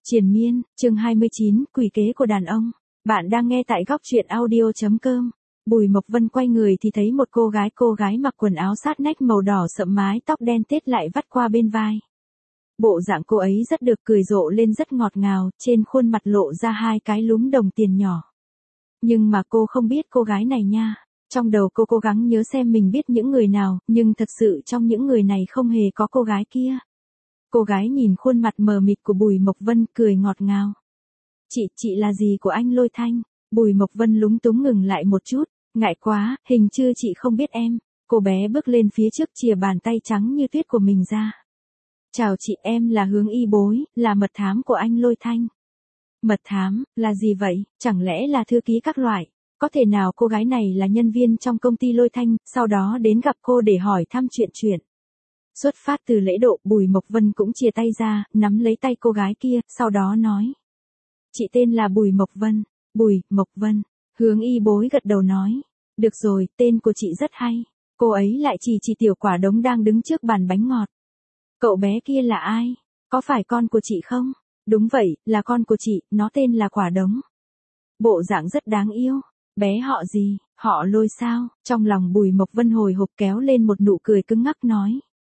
Triền miên, chương 29, quỷ kế của đàn ông. Bạn đang nghe tại góc truyện audio.com. Bùi Mộc Vân quay người thì thấy một cô gái mặc quần áo sát nách màu đỏ sậm, mái tóc đen tết lại vắt qua bên vai. Bộ dạng cô ấy rất được, cười rộ lên rất ngọt ngào, trên khuôn mặt lộ ra hai cái lúm đồng tiền nhỏ. Nhưng mà cô không biết cô gái này nha. Trong đầu cô cố gắng nhớ xem mình biết những người nào, nhưng thật sự trong những người này không hề có cô gái kia. Cô gái nhìn khuôn mặt mờ mịt của Bùi Mộc Vân, cười ngọt ngào. Chị là gì của anh Lôi Thanh? Bùi Mộc Vân lúng túng ngừng lại một chút, ngại quá, hình như chị không biết em. Cô bé bước lên phía trước, chìa bàn tay trắng như tuyết của mình ra. Chào chị, em là Hướng Y Bối, là mật thám của anh Lôi Thanh. Mật thám, là gì vậy? Chẳng lẽ là thư ký các loại? Có thể nào cô gái này là nhân viên trong công ty Lôi Thanh, sau đó đến gặp cô để hỏi thăm chuyện. Xuất phát từ lễ độ, Bùi Mộc Vân cũng chìa tay ra, nắm lấy tay cô gái kia, sau đó nói. Chị tên là Bùi Mộc Vân. Bùi Mộc Vân. Hướng Y Bối gật đầu nói. Được rồi, tên của chị rất hay. Cô ấy lại chỉ tiểu quả đống đang đứng trước bàn bánh ngọt. Cậu bé kia là ai? Có phải con của chị không? Đúng vậy, là con của chị, nó tên là Quả Đống. Bộ dạng rất đáng yêu. Bé họ gì? Họ Lôi sao? Trong lòng Bùi Mộc Vân hồi hộp, kéo lên một nụ cười cứng ngắc nói.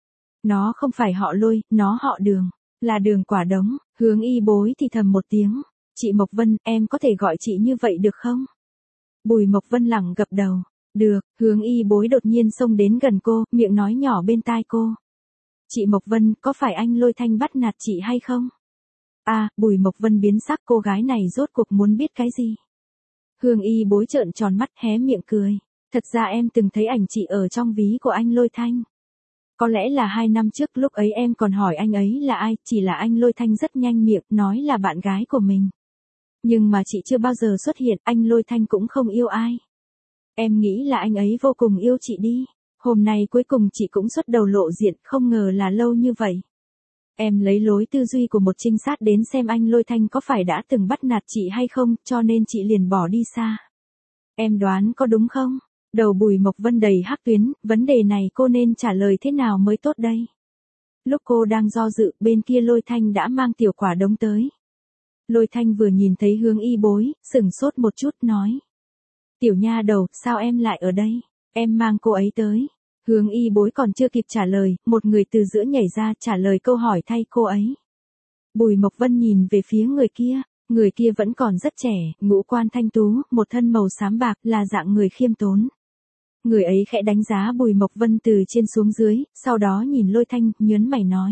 Nó không phải họ Lôi, nó họ Đường. Là Đường Quả Đống. Hướng Y Bối thì thầm một tiếng. Chị Mộc Vân, em có thể gọi chị như vậy được không? Bùi Mộc Vân lẳng gật đầu. Được. Hướng Y Bối đột nhiên xông đến gần cô, miệng nói nhỏ bên tai cô. Chị Mộc Vân, có phải anh Lôi Thanh bắt nạt chị hay không? Bùi Mộc Vân biến sắc, cô gái này rốt cuộc muốn biết cái gì? Hướng Y Bối trợn tròn mắt, hé miệng cười. Thật ra em từng thấy ảnh chị ở trong ví của anh Lôi Thanh. Có lẽ là 2 năm trước, lúc ấy em còn hỏi anh ấy là ai, chỉ là anh Lôi Thanh rất nhanh miệng, nói là bạn gái của mình. Nhưng mà chị chưa bao giờ xuất hiện, anh Lôi Thanh cũng không yêu ai. Em nghĩ là anh ấy vô cùng yêu chị đi. Hôm nay cuối cùng chị cũng xuất đầu lộ diện, không ngờ là lâu như vậy. Em lấy lối tư duy của một trinh sát đến xem anh Lôi Thanh có phải đã từng bắt nạt chị hay không, cho nên chị liền bỏ đi xa. Em đoán có đúng không? Đầu Bùi Mộc Vân đầy hắc tuyến, vấn đề này cô nên trả lời thế nào mới tốt đây? Lúc cô đang do dự, bên kia Lôi Thanh đã mang tiểu Quả Đống tới. Lôi Thanh vừa nhìn thấy Hướng Y Bối, sửng sốt một chút, nói. Tiểu nha đầu, sao em lại ở đây? Em mang cô ấy tới. Hướng Y Bối còn chưa kịp trả lời, một người từ giữa nhảy ra trả lời câu hỏi thay cô ấy. Bùi Mộc Vân nhìn về phía người kia vẫn còn rất trẻ, ngũ quan thanh tú, một thân màu xám bạc, là dạng người khiêm tốn. Người ấy khẽ đánh giá Bùi Mộc Vân từ trên xuống dưới, sau đó nhìn Lôi Thanh, nhớn mày nói.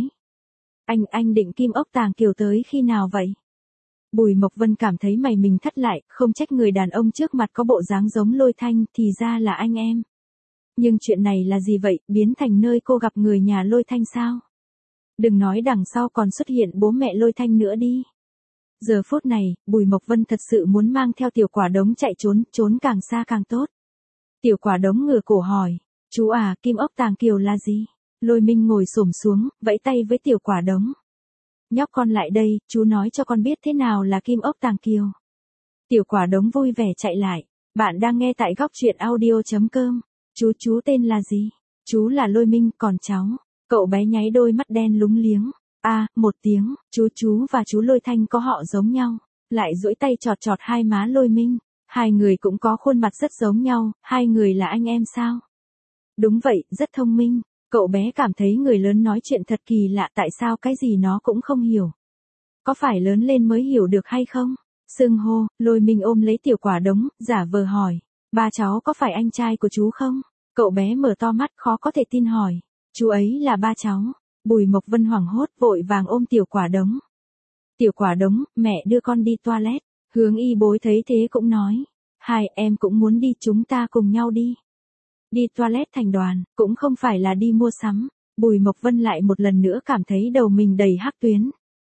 Anh định Kim Ốc Tàng Kiều tới khi nào vậy? Bùi Mộc Vân cảm thấy mày mình thắt lại, không trách người đàn ông trước mặt có bộ dáng giống Lôi Thanh, thì ra là anh em. Nhưng chuyện này là gì vậy, biến thành nơi cô gặp người nhà Lôi Thanh sao? Đừng nói đằng sau còn xuất hiện bố mẹ Lôi Thanh nữa đi. Giờ phút này, Bùi Mộc Vân thật sự muốn mang theo tiểu Quả Đống chạy trốn càng xa càng tốt. Tiểu Quả Đống ngửa cổ hỏi, chú à, Kim Ốc Tàng Kiều là gì? Lôi Minh ngồi xổm xuống, vẫy tay với tiểu Quả Đống. Nhóc con lại đây, chú nói cho con biết thế nào là Kim Ốc Tàng Kiều. Tiểu Quả Đống vui vẻ chạy lại. Bạn đang nghe tại góc truyện audio.com. Chú tên là gì? Chú là Lôi Minh, còn cháu? Cậu bé nháy đôi mắt đen lúng liếng. Một tiếng, chú và chú Lôi Thanh có họ giống nhau. Lại duỗi tay chọt hai má Lôi Minh. Hai người cũng có khuôn mặt rất giống nhau, hai người là anh em sao? Đúng vậy, rất thông minh. Cậu bé cảm thấy người lớn nói chuyện thật kỳ lạ, tại sao cái gì nó cũng không hiểu. Có phải lớn lên mới hiểu được hay không? Xưng hô, Lôi Minh ôm lấy tiểu Quả Đống, giả vờ hỏi. Ba cháu có phải anh trai của chú không? Cậu bé mở to mắt khó có thể tin hỏi. Chú ấy là ba cháu. Bùi Mộc Vân hoảng hốt vội vàng ôm tiểu Quả Đống. Tiểu Quả Đống, mẹ đưa con đi toilet. Hướng Y Bối thấy thế cũng nói. Hai em cũng muốn đi, chúng ta cùng nhau đi. Đi toilet thành đoàn, cũng không phải là đi mua sắm. Bùi Mộc Vân lại một lần nữa cảm thấy đầu mình đầy hắc tuyến.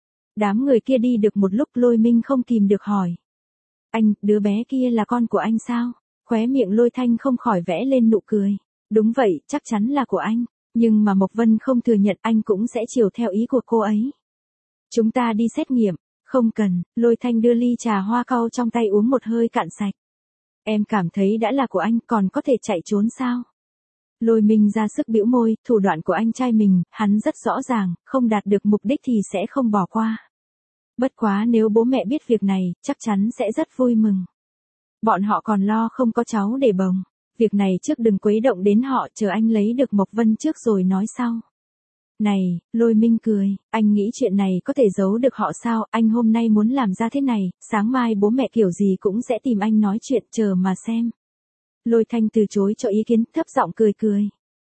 Đám người kia đi được một lúc, Lôi Minh không kìm được hỏi. Anh, đứa bé kia là con của anh sao? Khóe miệng Lôi Thanh không khỏi vẽ lên nụ cười. Đúng vậy, chắc chắn là của anh. Nhưng mà Mộc Vân không thừa nhận, anh cũng sẽ chiều theo ý của cô ấy. Chúng ta đi xét nghiệm. Không cần, Lôi Thanh đưa ly trà hoa cau trong tay uống một hơi cạn sạch. Em cảm thấy đã là của anh, còn có thể chạy trốn sao? Lôi Minh ra sức bĩu môi, thủ đoạn của anh trai mình, hắn rất rõ ràng, không đạt được mục đích thì sẽ không bỏ qua. Bất quá nếu bố mẹ biết việc này, chắc chắn sẽ rất vui mừng. Bọn họ còn lo không có cháu để bồng. Việc này trước đừng quấy động đến họ, chờ anh lấy được Mộc Vân trước rồi nói sau. Này, Lôi Minh cười, anh nghĩ chuyện này có thể giấu được họ sao, anh hôm nay muốn làm ra thế này, sáng mai bố mẹ kiểu gì cũng sẽ tìm anh nói chuyện, chờ mà xem. Lôi Thanh từ chối cho ý kiến, thấp giọng cười cười.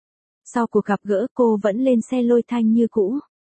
Sau cuộc gặp gỡ cô vẫn lên xe Lôi Thanh như cũ.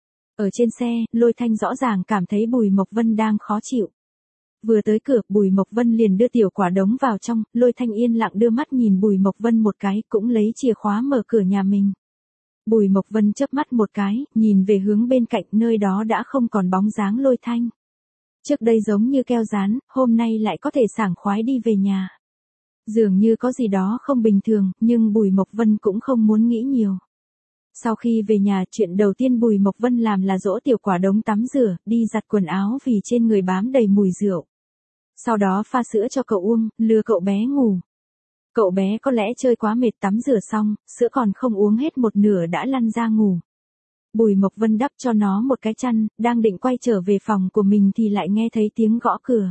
Ở trên xe, Lôi Thanh rõ ràng cảm thấy Bùi Mộc Vân đang khó chịu. Vừa tới cửa, Bùi Mộc Vân liền đưa tiểu quả đống vào trong, Lôi Thanh yên lặng đưa mắt nhìn Bùi Mộc Vân một cái, cũng lấy chìa khóa mở cửa nhà mình. Bùi Mộc Vân chớp mắt một cái, nhìn về hướng bên cạnh, nơi đó đã không còn bóng dáng Lôi Thanh. Trước đây giống như keo dán, hôm nay lại có thể sảng khoái đi về nhà. Dường như có gì đó không bình thường, nhưng Bùi Mộc Vân cũng không muốn nghĩ nhiều. Sau khi về nhà, chuyện đầu tiên Bùi Mộc Vân làm là dỗ tiểu quả đống tắm rửa, đi giặt quần áo vì trên người bám đầy mùi rượu. Sau đó pha sữa cho cậu uống, lừa cậu bé ngủ. Cậu bé có lẽ chơi quá mệt, tắm rửa xong, sữa còn không uống hết một nửa đã lăn ra ngủ. Bùi Mộc Vân đắp cho nó một cái chăn, đang định quay trở về phòng của mình thì lại nghe thấy tiếng gõ cửa.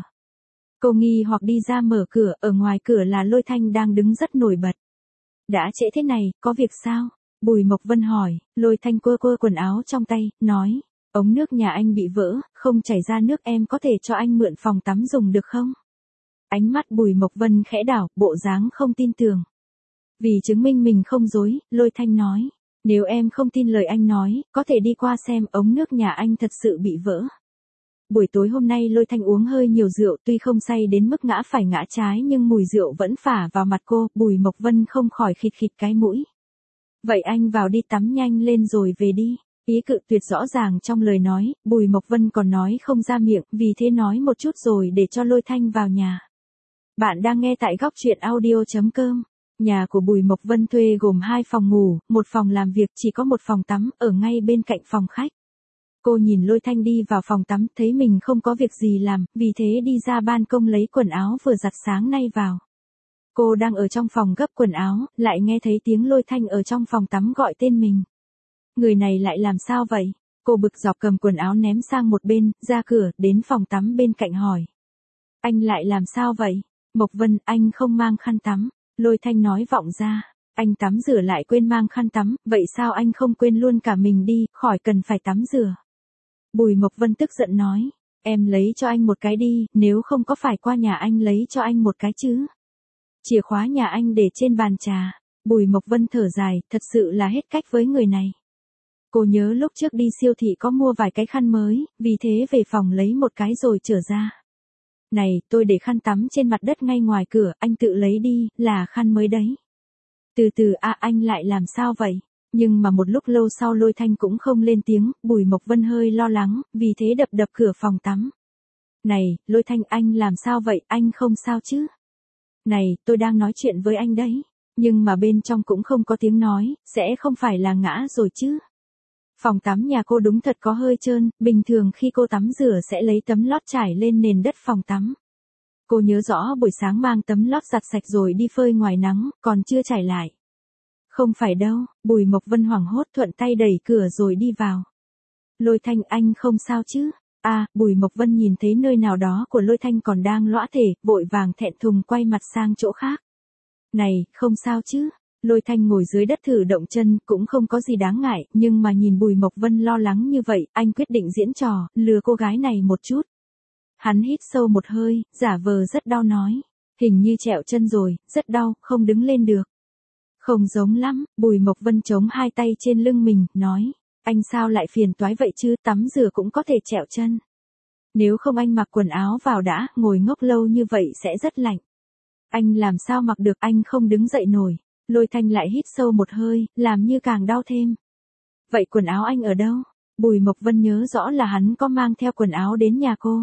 Cô nghi hoặc đi ra mở cửa, ở ngoài cửa là Lôi Thanh đang đứng rất nổi bật. Đã trễ thế này, có việc sao? Bùi Mộc Vân hỏi. Lôi Thanh quơ quần áo trong tay, nói, ống nước nhà anh bị vỡ, không chảy ra nước, em có thể cho anh mượn phòng tắm dùng được không? Ánh mắt Bùi Mộc Vân khẽ đảo, bộ dáng không tin tưởng. Vì chứng minh mình không dối, Lôi Thanh nói, nếu em không tin lời anh nói, có thể đi qua xem, ống nước nhà anh thật sự bị vỡ. Buổi tối hôm nay Lôi Thanh uống hơi nhiều rượu, tuy không say đến mức ngã phải ngã trái nhưng mùi rượu vẫn phả vào mặt cô, Bùi Mộc Vân không khỏi khịt khịt cái mũi. Vậy anh vào đi tắm nhanh lên rồi về đi. Ý cự tuyệt rõ ràng trong lời nói, Bùi Mộc Vân còn nói không ra miệng, vì thế nói một chút rồi để cho Lôi Thanh vào nhà. Bạn đang nghe tại góc truyện audio.com. Nhà của Bùi Mộc Vân thuê gồm 2 phòng ngủ, 1 phòng làm việc, chỉ có 1 phòng tắm, ở ngay bên cạnh phòng khách. Cô nhìn Lôi Thanh đi vào phòng tắm, thấy mình không có việc gì làm, vì thế đi ra ban công lấy quần áo vừa giặt sáng nay vào. Cô đang ở trong phòng gấp quần áo, lại nghe thấy tiếng Lôi Thanh ở trong phòng tắm gọi tên mình. Người này lại làm sao vậy? Cô bực dọc cầm quần áo ném sang một bên, ra cửa, đến phòng tắm bên cạnh hỏi. Anh lại làm sao vậy? Mộc Vân, anh không mang khăn tắm. Lôi Thanh nói vọng ra. Anh tắm rửa lại quên mang khăn tắm, vậy sao anh không quên luôn cả mình đi, khỏi cần phải tắm rửa. Bùi Mộc Vân tức giận nói. Em lấy cho anh một cái đi, nếu không có phải qua nhà anh lấy cho anh một cái chứ. Chìa khóa nhà anh để trên bàn trà. Bùi Mộc Vân thở dài, thật sự là hết cách với người này. Cô nhớ lúc trước đi siêu thị có mua vài cái khăn mới, vì thế về phòng lấy một cái rồi trở ra. Này, tôi để khăn tắm trên mặt đất ngay ngoài cửa, anh tự lấy đi, là khăn mới đấy. Từ từ, anh lại làm sao vậy? Nhưng mà một lúc lâu sau Lôi Thanh cũng không lên tiếng, Bùi Mộc Vân hơi lo lắng, vì thế đập cửa phòng tắm. Này, Lôi Thanh, anh làm sao vậy, anh không sao chứ? Này, tôi đang nói chuyện với anh đấy. Nhưng mà bên trong cũng không có tiếng nói, sẽ không phải là ngã rồi chứ? Phòng tắm nhà cô đúng thật có hơi trơn, bình thường khi cô tắm rửa sẽ lấy tấm lót trải lên nền đất phòng tắm. Cô nhớ rõ buổi sáng mang tấm lót giặt sạch rồi đi phơi ngoài nắng, còn chưa trải lại. Không phải đâu, Bùi Mộc Vân hoảng hốt thuận tay đẩy cửa rồi đi vào. Lôi Thanh, anh không sao chứ? Bùi Mộc Vân nhìn thấy nơi nào đó của Lôi Thanh còn đang lõa thể, vội vàng thẹn thùng quay mặt sang chỗ khác. Này, không sao chứ? Lôi Thanh ngồi dưới đất thử động chân, cũng không có gì đáng ngại, nhưng mà nhìn Bùi Mộc Vân lo lắng như vậy, anh quyết định diễn trò, lừa cô gái này một chút. Hắn hít sâu một hơi, giả vờ rất đau nói. Hình như trẹo chân rồi, rất đau, không đứng lên được. Không giống lắm, Bùi Mộc Vân chống 2 tay trên lưng mình, nói. Anh sao lại phiền toái vậy chứ, tắm rửa cũng có thể trẹo chân. Nếu không anh mặc quần áo vào đã, ngồi ngốc lâu như vậy sẽ rất lạnh. Anh làm sao mặc được, anh không đứng dậy nổi. Lôi Thanh lại hít sâu một hơi, làm như càng đau thêm. Vậy quần áo anh ở đâu? Bùi Mộc Vân nhớ rõ là hắn có mang theo quần áo đến nhà cô.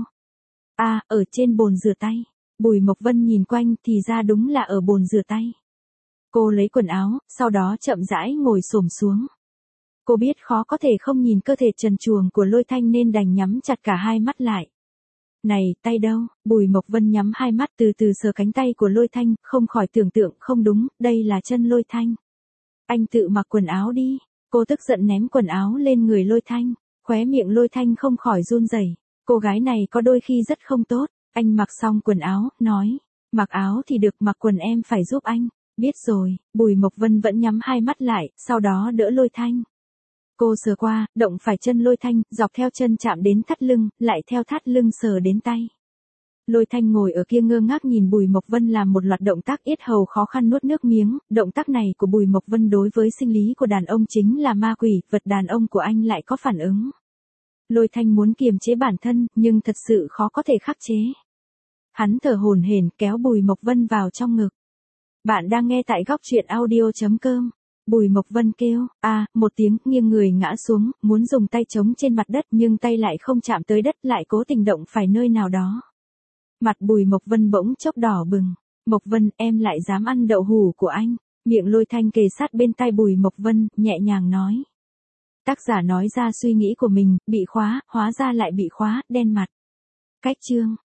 Ở trên bồn rửa tay. Bùi Mộc Vân nhìn quanh thì ra đúng là ở bồn rửa tay. Cô lấy quần áo, sau đó chậm rãi ngồi xổm xuống. Cô biết khó có thể không nhìn cơ thể trần truồng của Lôi Thanh nên đành nhắm chặt cả 2 mắt lại. Này, tay đâu? Bùi Mộc Vân nhắm 2 mắt từ từ sờ cánh tay của Lôi Thanh, không khỏi tưởng tượng, không đúng, đây là chân Lôi Thanh. Anh tự mặc quần áo đi. Cô tức giận ném quần áo lên người Lôi Thanh, khóe miệng Lôi Thanh không khỏi run rẩy. Cô gái này có đôi khi rất không tốt. Anh mặc xong quần áo, nói. Mặc áo thì được, mặc quần em phải giúp anh. Biết rồi, Bùi Mộc Vân vẫn nhắm hai mắt lại, sau đó đỡ Lôi Thanh. Cô sờ qua, động phải chân Lôi Thanh, dọc theo chân chạm đến thắt lưng, lại theo thắt lưng sờ đến tay. Lôi Thanh ngồi ở kia ngơ ngác nhìn Bùi Mộc Vân làm một loạt động tác yết hầu khó khăn nuốt nước miếng, động tác này của Bùi Mộc Vân đối với sinh lý của đàn ông chính là ma quỷ, vật đàn ông của anh lại có phản ứng. Lôi Thanh muốn kiềm chế bản thân, nhưng thật sự khó có thể khắc chế. Hắn thở hổn hển kéo Bùi Mộc Vân vào trong ngực. Bạn đang nghe tại góc truyện audio.com. Bùi Mộc Vân kêu, một tiếng, nghiêng người ngã xuống, muốn dùng tay chống trên mặt đất nhưng tay lại không chạm tới đất, lại cố tình động phải nơi nào đó. Mặt Bùi Mộc Vân bỗng chốc đỏ bừng. Mộc Vân, em lại dám ăn đậu hủ của anh. Miệng Lôi Thanh kề sát bên tai Bùi Mộc Vân, nhẹ nhàng nói. Tác giả nói ra suy nghĩ của mình, bị khóa, hóa ra lại bị khóa, đen mặt. Cách chương.